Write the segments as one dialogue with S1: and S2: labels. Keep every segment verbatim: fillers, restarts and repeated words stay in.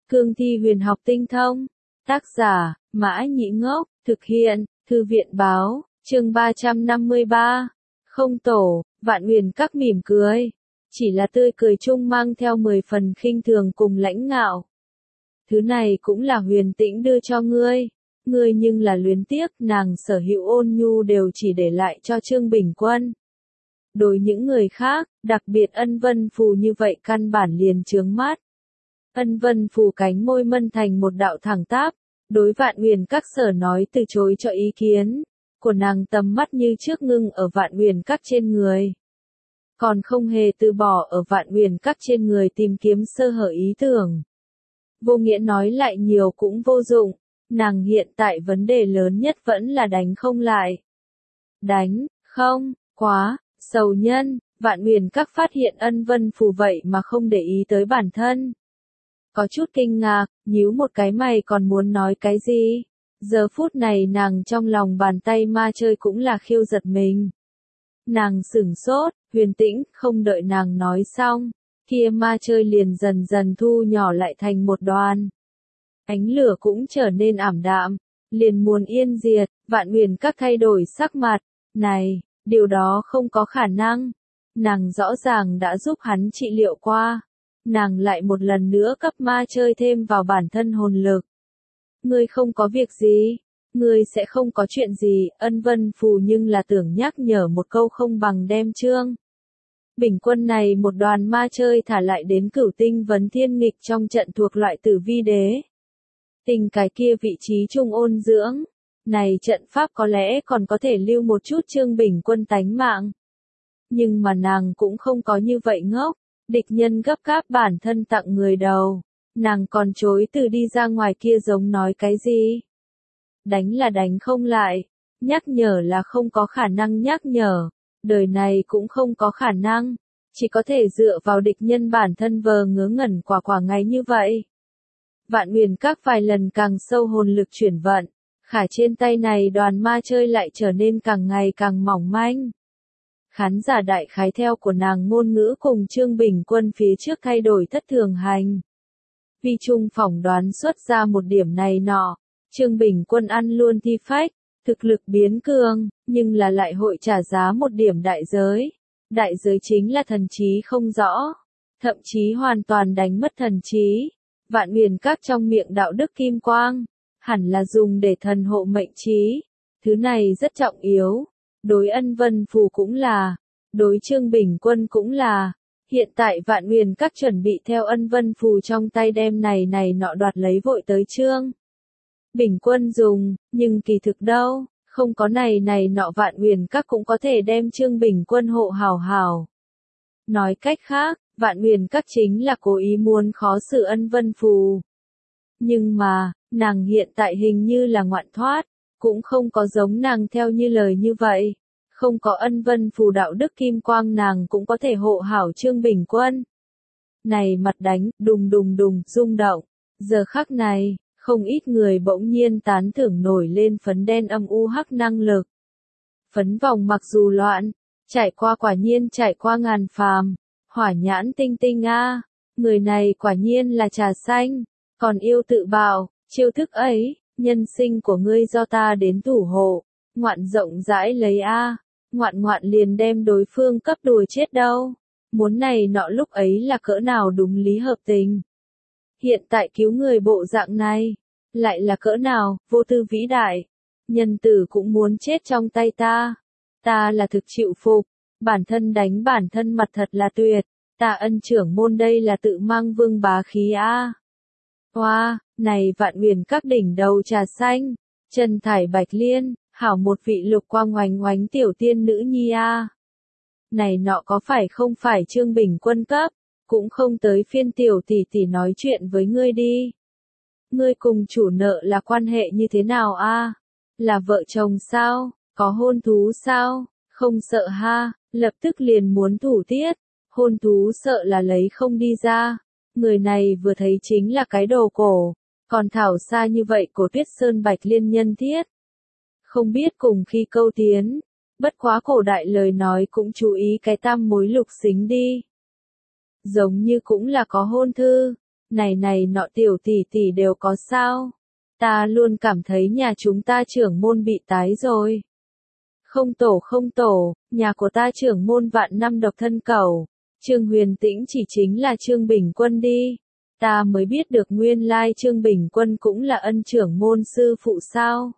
S1: Cương thi huyền học tinh thông. Tác giả, Mã Nhĩ Ngốc, thực hiện, Thư viện Báo, chương ba trăm năm mươi ba. Không tổ, Vạn Huyền Các mỉm cười. Chỉ là tươi cười chung mang theo mười phần khinh thường cùng lãnh ngạo. Thứ này cũng là Huyền Tĩnh đưa cho ngươi. Ngươi nhưng là luyến tiếc, nàng sở hữu ôn nhu đều chỉ để lại cho Trương Bình Quân. Đối những người khác, đặc biệt Ân Vân Phù như vậy căn bản liền chướng mắt. Ân Vân Phù cánh môi mân thành một đạo thẳng tắp, đối Vạn Huyền Các sở nói từ chối cho ý kiến, của nàng tầm mắt như trước ngưng ở Vạn Huyền Các trên người. Còn không hề từ bỏ ở Vạn Huyền Các trên người tìm kiếm sơ hở ý tưởng. Vô Nghĩa nói lại nhiều cũng vô dụng, nàng hiện tại vấn đề lớn nhất vẫn là đánh không lại. Đánh, không, quá, sầu nhân, Vạn Huyền Các phát hiện Ân Vân Phù vậy mà không để ý tới bản thân. Có chút kinh ngạc, nhíu một cái mày còn muốn nói cái gì. Giờ phút này nàng trong lòng bàn tay ma chơi cũng là khiêu giật mình. Nàng sửng sốt, Huyền Tĩnh, không đợi nàng nói xong, kia ma chơi liền dần dần thu nhỏ lại thành một đoàn. Ánh lửa cũng trở nên ảm đạm, liền muốn yên diệt. Vạn Huyền Các thay đổi sắc mặt. Này, điều đó không có khả năng. Nàng rõ ràng đã giúp hắn trị liệu qua. Nàng lại một lần nữa cấp ma chơi thêm vào bản thân hồn lực. Ngươi không có việc gì, ngươi sẽ không có chuyện gì. Ân Vân Phù nhưng là tưởng nhắc nhở một câu không bằng đem Trương Bình Quân này một đoàn ma chơi thả lại đến Cửu Tinh Vấn Thiên Nghịch trong trận thuộc loại Tử Vi Đế. Tình cái kia vị trí trung ôn dưỡng, này trận pháp có lẽ còn có thể lưu một chút Trương Bình Quân tánh mạng. Nhưng mà nàng cũng không có như vậy ngốc, địch nhân gấp gáp bản thân tặng người đầu, nàng còn chối từ đi ra ngoài kia giống nói cái gì. Đánh là đánh không lại, nhắc nhở là không có khả năng nhắc nhở, đời này cũng không có khả năng, chỉ có thể dựa vào địch nhân bản thân vờ ngớ ngẩn quả quả ngày như vậy. Vạn Huyền Các vài lần càng sâu hồn lực chuyển vận, khả trên tay này đoàn ma chơi lại trở nên càng ngày càng mỏng manh. Khán giả đại khái theo của nàng ngôn ngữ cùng Trương Bình Quân phía trước thay đổi thất thường hành. Vi Trung phỏng đoán xuất ra một điểm này nọ, Trương Bình Quân ăn luôn thi phách, thực lực biến cường, nhưng là lại hội trả giá một điểm đại giới. Đại giới chính là thần trí không rõ, thậm chí hoàn toàn đánh mất thần trí. Vạn Huyền Các trong miệng đạo đức kim quang, hẳn là dùng để thần hộ mệnh trí. Thứ này rất trọng yếu. Đối Ân Vân Phù cũng là, đối Trương Bình Quân cũng là. Hiện tại Vạn Huyền Các chuẩn bị theo Ân Vân Phù trong tay đem này này nọ đoạt lấy vội tới Trương Bình Quân dùng, nhưng kỳ thực đâu, không có này này nọ Vạn Huyền Các cũng có thể đem Trương Bình Quân hộ hảo hảo. Nói cách khác, Vạn Huyền Các chính là cố ý muốn khó xử Ân Vân Phù. Nhưng mà, nàng hiện tại hình như là ngoạn thoát, cũng không có giống nàng theo như lời như vậy. Không có Ân Vân Phù đạo đức kim quang nàng cũng có thể hộ hảo Trương Bình Quân. Này mặt đánh, đùng đùng đùng, rung động. Giờ khắc này, không ít người bỗng nhiên tán thưởng nổi lên phấn đen âm u hắc năng lực. Phấn vòng mặc dù loạn, trải qua quả nhiên trải qua ngàn phàm, hỏa nhãn tinh tinh a, người này quả nhiên là trà xanh, còn yêu tự bào, chiêu thức ấy, nhân sinh của ngươi do ta đến thủ hộ, ngoạn rộng rãi lấy a, ngoạn ngoạn liền đem đối phương cấp đùa chết đâu. Muốn này nọ lúc ấy là cỡ nào đúng lý hợp tình. Hiện tại cứu người bộ dạng này, lại là cỡ nào, vô tư vĩ đại. Nhân tử cũng muốn chết trong tay ta. Ta là thực chịu phục, bản thân đánh bản thân mặt thật là tuyệt. Ta Ân trưởng môn đây là tự mang vương bá khí a. Hoa, wow, này Vạn Huyền Các đỉnh đầu trà xanh, chân thải bạch liên, hảo một vị lục quang oánh oánh tiểu tiên nữ nhi a. Này nọ có phải không phải Trương Bình Quân cấp, cũng không tới phiên tiểu tỷ tỷ nói chuyện với ngươi đi. Ngươi cùng chủ nợ là quan hệ như thế nào a? Là vợ chồng sao? Có hôn thú sao? Không sợ ha, lập tức liền muốn thủ tiết. Hôn thú sợ là lấy không đi ra. Người này vừa thấy chính là cái đồ cổ, còn thảo xa như vậy cổ Tuyết Sơn Bạch Liên nhân thiết. Không biết cùng khi câu tiến, bất quá cổ đại lời nói cũng chú ý cái tam mối lục xính đi. Giống như cũng là có hôn thư, Này này nọ tiểu tỷ tỷ đều có sao? Ta luôn cảm thấy nhà chúng ta trưởng môn bị tái rồi. Không tổ không tổ, nhà của ta trưởng môn vạn năm độc thân cẩu. Trương Huyền Tĩnh chỉ chính là Trương Bình Quân đi. Ta mới biết được nguyên lai Trương Bình Quân cũng là ân trưởng môn sư phụ sao.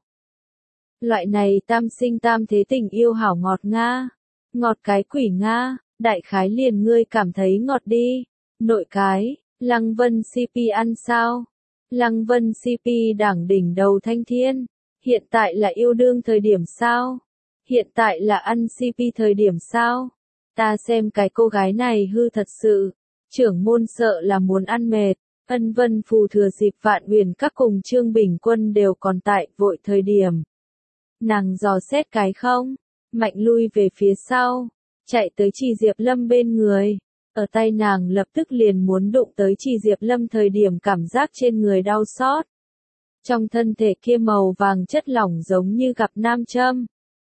S1: Loại này tam sinh tam thế tình yêu hảo ngọt nga. Ngọt cái quỷ nga, đại khái liền ngươi cảm thấy ngọt đi. Nội cái, Lăng Vân xê pê ăn sao? Lăng Vân xê pê đảng đỉnh đầu thanh thiên. Hiện tại là yêu đương thời điểm sao? Hiện tại là ăn xê pê thời điểm sao? Ta xem cái cô gái này hư thật sự. Trưởng môn sợ là muốn ăn mệt. Ân Vân Phù thừa dịp Vạn Huyền các cùng Trương Bình Quân đều còn tại vội thời điểm. Nàng dò xét cái không, mạnh lui về phía sau, chạy tới Trì Diệp Lâm bên người. Ở tay nàng lập tức liền muốn đụng tới Trì Diệp Lâm thời điểm cảm giác trên người đau xót. Trong thân thể kia màu vàng chất lỏng giống như gặp nam châm.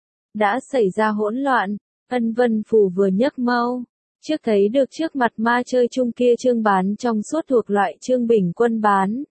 S1: Đã xảy ra hỗn loạn, Ân Vân Phù vừa nhấc mâu. Trước thấy được trước mặt ma chơi chung kia Trương bán trong suốt thuộc loại Trương Bình Quân bán.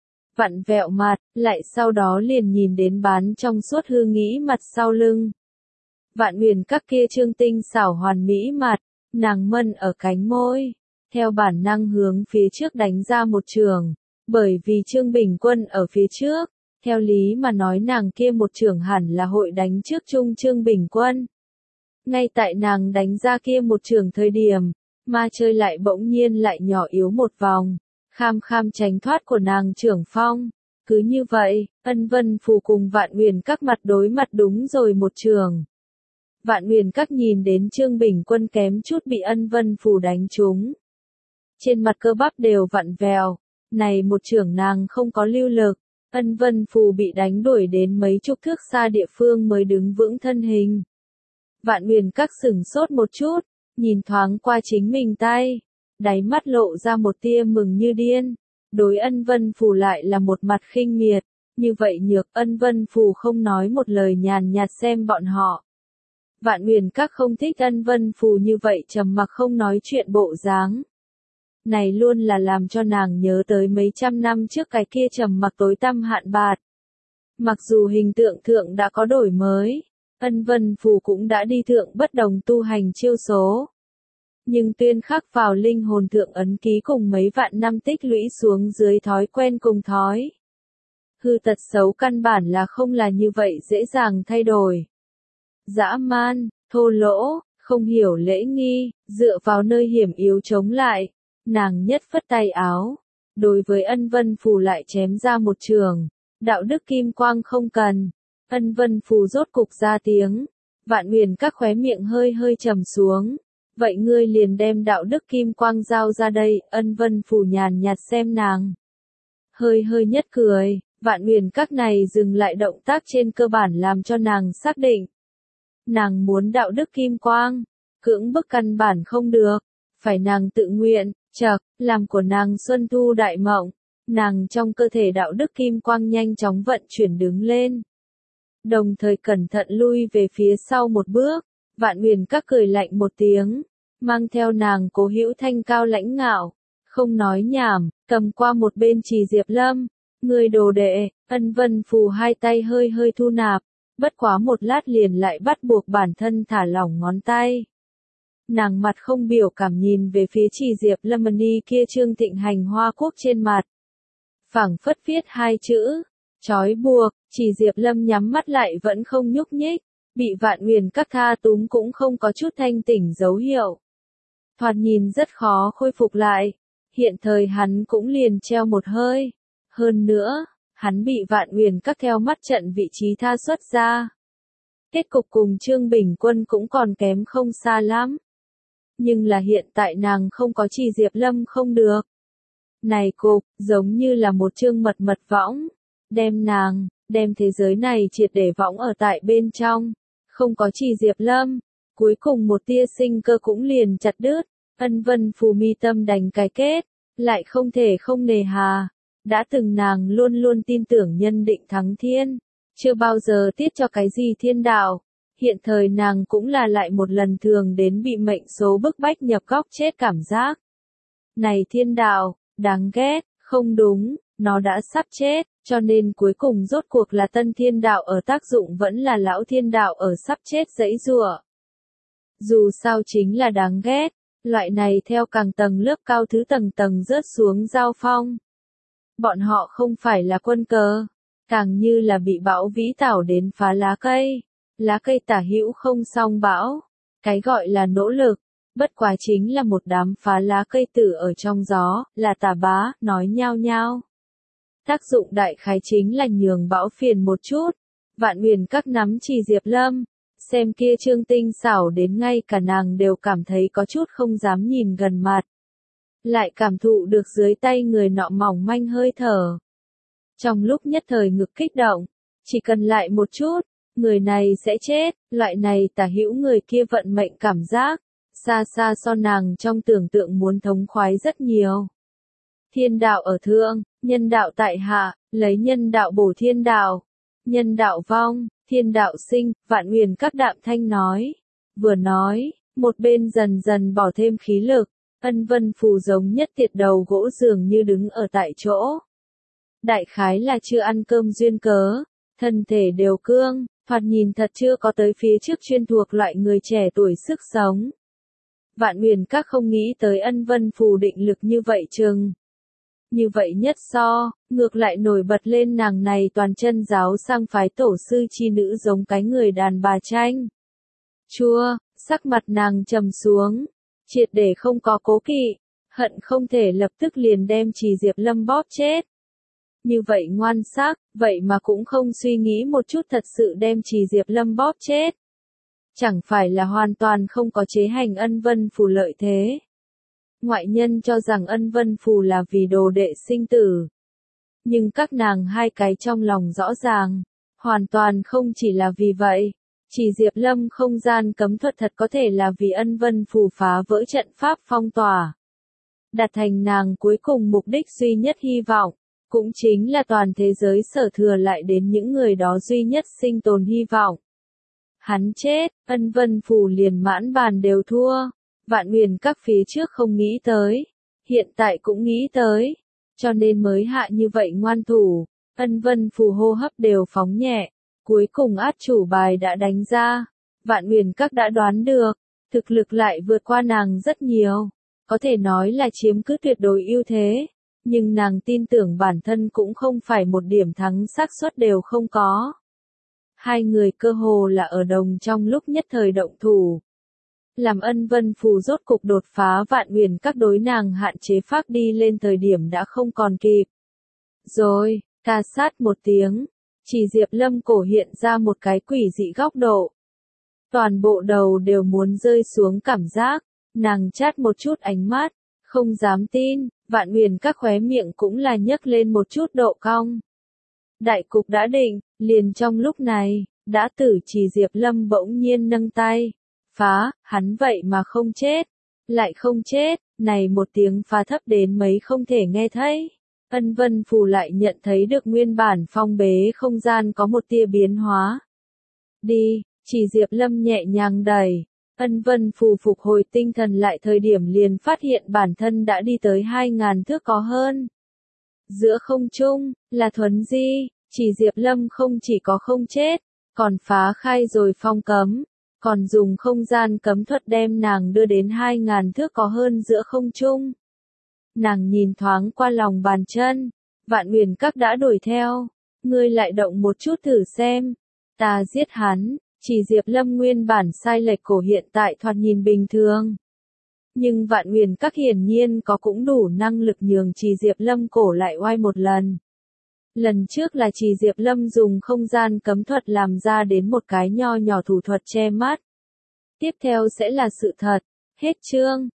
S1: Vặn vẹo mặt, lại sau đó liền nhìn đến bán trong suốt hư nghĩ mặt sau lưng. Vạn Huyền các kia Trương tinh xảo hoàn mỹ mặt, nàng mân ở cánh môi, theo bản năng hướng phía trước đánh ra một trường, bởi vì Trương Bình Quân ở phía trước, theo lý mà nói nàng kia một trường hẳn là hội đánh trước chung Trương Bình Quân. Ngay tại nàng đánh ra kia một trường thời điểm, ma chơi lại bỗng nhiên lại nhỏ yếu một vòng, kham kham tránh thoát của nàng trưởng phong. Cứ như vậy, Ân Vân Phù cùng Vạn Huyền các mặt đối mặt đúng rồi một trường. Vạn Huyền các nhìn đến Trương Bình Quân kém chút bị Ân Vân Phù đánh trúng. Trên mặt cơ bắp đều vặn vẹo, này một trường nàng không có lưu lực, Ân Vân Phù bị đánh đuổi đến mấy chục thước xa địa phương mới đứng vững thân hình. Vạn Huyền các sửng sốt một chút, nhìn thoáng qua chính mình tay, đáy mắt lộ ra một tia mừng như điên. Đối Ân Vân Phù lại là một mặt khinh miệt, như vậy nhược Ân Vân Phù không nói một lời nhàn nhạt xem bọn họ. Vạn Huyền các không thích Ân Vân Phù như vậy trầm mặc không nói chuyện bộ dáng. Này luôn là làm cho nàng nhớ tới mấy trăm năm trước cái kia trầm mặc tối tăm hạn bạt. Mặc dù hình tượng thượng đã có đổi mới, Ân Vân Phù cũng đã đi thượng bất đồng tu hành chiêu số. Nhưng tuyên khắc vào linh hồn thượng ấn ký cùng mấy vạn năm tích lũy xuống dưới thói quen cùng thói. Hư tật xấu căn bản là không là như vậy dễ dàng thay đổi. Dã man, thô lỗ, không hiểu lễ nghi, dựa vào nơi hiểm yếu chống lại, nàng nhất phất tay áo. Đối với Ân Vân Phù lại chém ra một trường, đạo đức kim quang không cần. Ân Vân Phù rốt cục ra tiếng, Vạn Huyền các khóe miệng hơi hơi trầm xuống. Vậy ngươi liền đem đạo đức kim quang giao ra đây, Ân Vân Phù nhàn nhạt xem nàng. Hơi hơi nhất cười, Vạn Huyền các này dừng lại động tác trên cơ bản làm cho nàng xác định. Nàng muốn đạo đức kim quang, cưỡng bức căn bản không được, phải nàng tự nguyện, chậc, làm của nàng xuân thu đại mộng, nàng trong cơ thể đạo đức kim quang nhanh chóng vận chuyển đứng lên. Đồng thời cẩn thận lui về phía sau một bước, Vạn Huyền các cười lạnh một tiếng, mang theo nàng Cố Hữu thanh cao lãnh ngạo, không nói nhảm, cầm qua một bên Trì Diệp Lâm, người đồ đệ. Ân Vân Phù hai tay hơi hơi thu nạp, bất quá một lát liền lại bắt buộc bản thân thả lỏng ngón tay. Nàng mặt không biểu cảm nhìn về phía Trì Diệp Lâm ni kia Trương Thịnh Hành hoa quốc trên mặt. Phảng phất viết hai chữ, trói buộc. Trì Diệp Lâm nhắm mắt lại vẫn không nhúc nhích, bị Vạn Huyền các tha túm cũng không có chút thanh tỉnh dấu hiệu. Thoạt nhìn rất khó khôi phục lại, hiện thời hắn cũng liền treo một hơi. Hơn nữa, hắn bị Vạn Huyền các theo mắt trận vị trí tha xuất ra. Kết cục cùng Trương Bình Quân cũng còn kém không xa lắm. Nhưng là hiện tại nàng không có Trì Diệp Lâm không được. Này cục, giống như là một chương mật mật võng, đem nàng, đem thế giới này triệt để võng ở tại bên trong. Không có Trì Diệp Lâm, cuối cùng một tia sinh cơ cũng liền chặt đứt. Ân Vân Phù mi tâm đành cái kết, lại không thể không nề hà. Đã từng nàng luôn luôn tin tưởng nhân định thắng thiên, chưa bao giờ tiết cho cái gì thiên đạo. Hiện thời nàng cũng là lại một lần thường đến bị mệnh số bức bách nhập góc chết cảm giác. Này thiên đạo, Đáng ghét, không đúng, nó đã sắp chết, cho nên cuối cùng rốt cuộc là tân thiên đạo ở tác dụng vẫn là lão thiên đạo ở sắp chết giãy giụa. Dù sao chính là đáng ghét, loại này theo càng tầng lớp cao thứ tầng tầng rớt xuống giao phong. Bọn họ không phải là quân cờ, càng như là bị bão vĩ tảo đến phá lá cây. Lá cây tả hữu không song bão. Cái gọi là nỗ lực, bất quá chính là một đám phá lá cây tử ở trong gió, là tà bá, nói nhao nhao. Tác dụng đại khái chính là nhường bão phiền một chút. Vạn Huyền Các nắm chỉ Diệp Lâm, xem kia trương tinh xảo đến ngay cả nàng đều cảm thấy có chút không dám nhìn gần mặt. Lại cảm thụ được dưới tay người nọ mỏng manh hơi thở. Trong lúc nhất thời ngực kích động, chỉ cần lại một chút, người này sẽ chết, loại này tả hữu người kia vận mệnh cảm giác, xa xa so nàng trong tưởng tượng muốn thống khoái rất nhiều. Thiên đạo ở thượng, nhân đạo tại hạ, lấy nhân đạo bổ thiên đạo, nhân đạo vong, thiên đạo sinh, Vạn Huyền Các đạm thanh nói. Vừa nói, một bên dần dần bỏ thêm khí lực, Ân Vân Phù giống nhất tiệt đầu gỗ dường như đứng ở tại chỗ. Đại khái là chưa ăn cơm duyên cớ, thân thể đều cương, thoạt nhìn thật chưa có tới phía trước chuyên thuộc loại người trẻ tuổi sức sống. Vạn Huyền Các không nghĩ tới Ân Vân Phù định lực như vậy chừng. Như vậy nhất so, ngược lại nổi bật lên nàng này toàn chân giáo sang phái tổ sư chi nữ giống cái người đàn bà tranh. Chua, sắc mặt nàng trầm xuống, triệt để không có cố kỵ, hận không thể lập tức liền đem Trì Diệp Lâm bóp chết. Như vậy ngoan sắc, vậy mà cũng không suy nghĩ một chút thật sự đem Trì Diệp Lâm bóp chết. Chẳng phải là hoàn toàn không có chế hành Ân Vân Phù lợi thế. Ngoại nhân cho rằng Ân Vân Phù là vì đồ đệ sinh tử. Nhưng các nàng hai cái trong lòng rõ ràng, hoàn toàn không chỉ là vì vậy. Chỉ Diệp Lâm không gian cấm thuật thật có thể là vì Ân Vân Phù phá vỡ trận pháp phong tỏa. Đạt thành nàng cuối cùng mục đích duy nhất hy vọng, cũng chính là toàn thế giới sở thừa lại đến những người đó duy nhất sinh tồn hy vọng. Hắn chết, Ân Vân Phù liền mãn bàn đều thua. Vạn Huyền Các phía trước không nghĩ tới, hiện tại cũng nghĩ tới, cho nên mới hạ như vậy ngoan thủ. Ân Vân Phù hô hấp đều phóng nhẹ, cuối cùng át chủ bài đã đánh ra. Vạn Huyền Các đã đoán được, thực lực lại vượt qua nàng rất nhiều, có thể nói là chiếm cứ tuyệt đối ưu thế, nhưng nàng tin tưởng bản thân cũng không phải một điểm thắng xác suất đều không có. Hai người cơ hồ là ở đồng trong lúc nhất thời động thủ. Làm Ân Vân Phù rốt cục đột phá Vạn Huyền Các đối nàng hạn chế phát đi lên thời điểm đã không còn kịp. Rồi, ca sát một tiếng, Chỉ Diệp Lâm cổ hiện ra một cái quỷ dị góc độ. Toàn bộ đầu đều muốn rơi xuống cảm giác, nàng chát một chút ánh mắt, không dám tin, Vạn Huyền Các khóe miệng cũng là nhấc lên một chút độ cong. Đại cục đã định, liền trong lúc này, đã tử Chỉ Diệp Lâm bỗng nhiên nâng tay. Phá, hắn vậy mà không chết, lại không chết, này một tiếng phá thấp đến mấy không thể nghe thấy. Ân Vân Phù lại nhận thấy được nguyên bản phong bế không gian có một tia biến hóa. Đi, Chỉ Diệp Lâm nhẹ nhàng đẩy, Ân Vân Phù phục hồi tinh thần lại thời điểm liền phát hiện bản thân đã đi tới hai ngàn thước có hơn. Giữa không trung, là thuấn di, Chỉ Diệp Lâm không chỉ có không chết, còn phá khai rồi phong cấm. Còn dùng không gian cấm thuật đem nàng đưa đến hai ngàn thước có hơn giữa không trung. Nàng nhìn thoáng qua lòng bàn chân, Vạn Huyền Các đã đuổi theo, ngươi lại động một chút thử xem, ta giết hắn. Chỉ Diệp Lâm nguyên bản sai lệch cổ hiện tại thoạt nhìn bình thường. Nhưng Vạn Huyền Các hiển nhiên có cũng đủ năng lực nhường Chỉ Diệp Lâm cổ lại oai một lần. Lần trước là Chỉ Diệp Lâm dùng không gian cấm thuật làm ra đến một cái nho nhỏ thủ thuật che mắt. Tiếp theo sẽ là sự thật. Hết chương.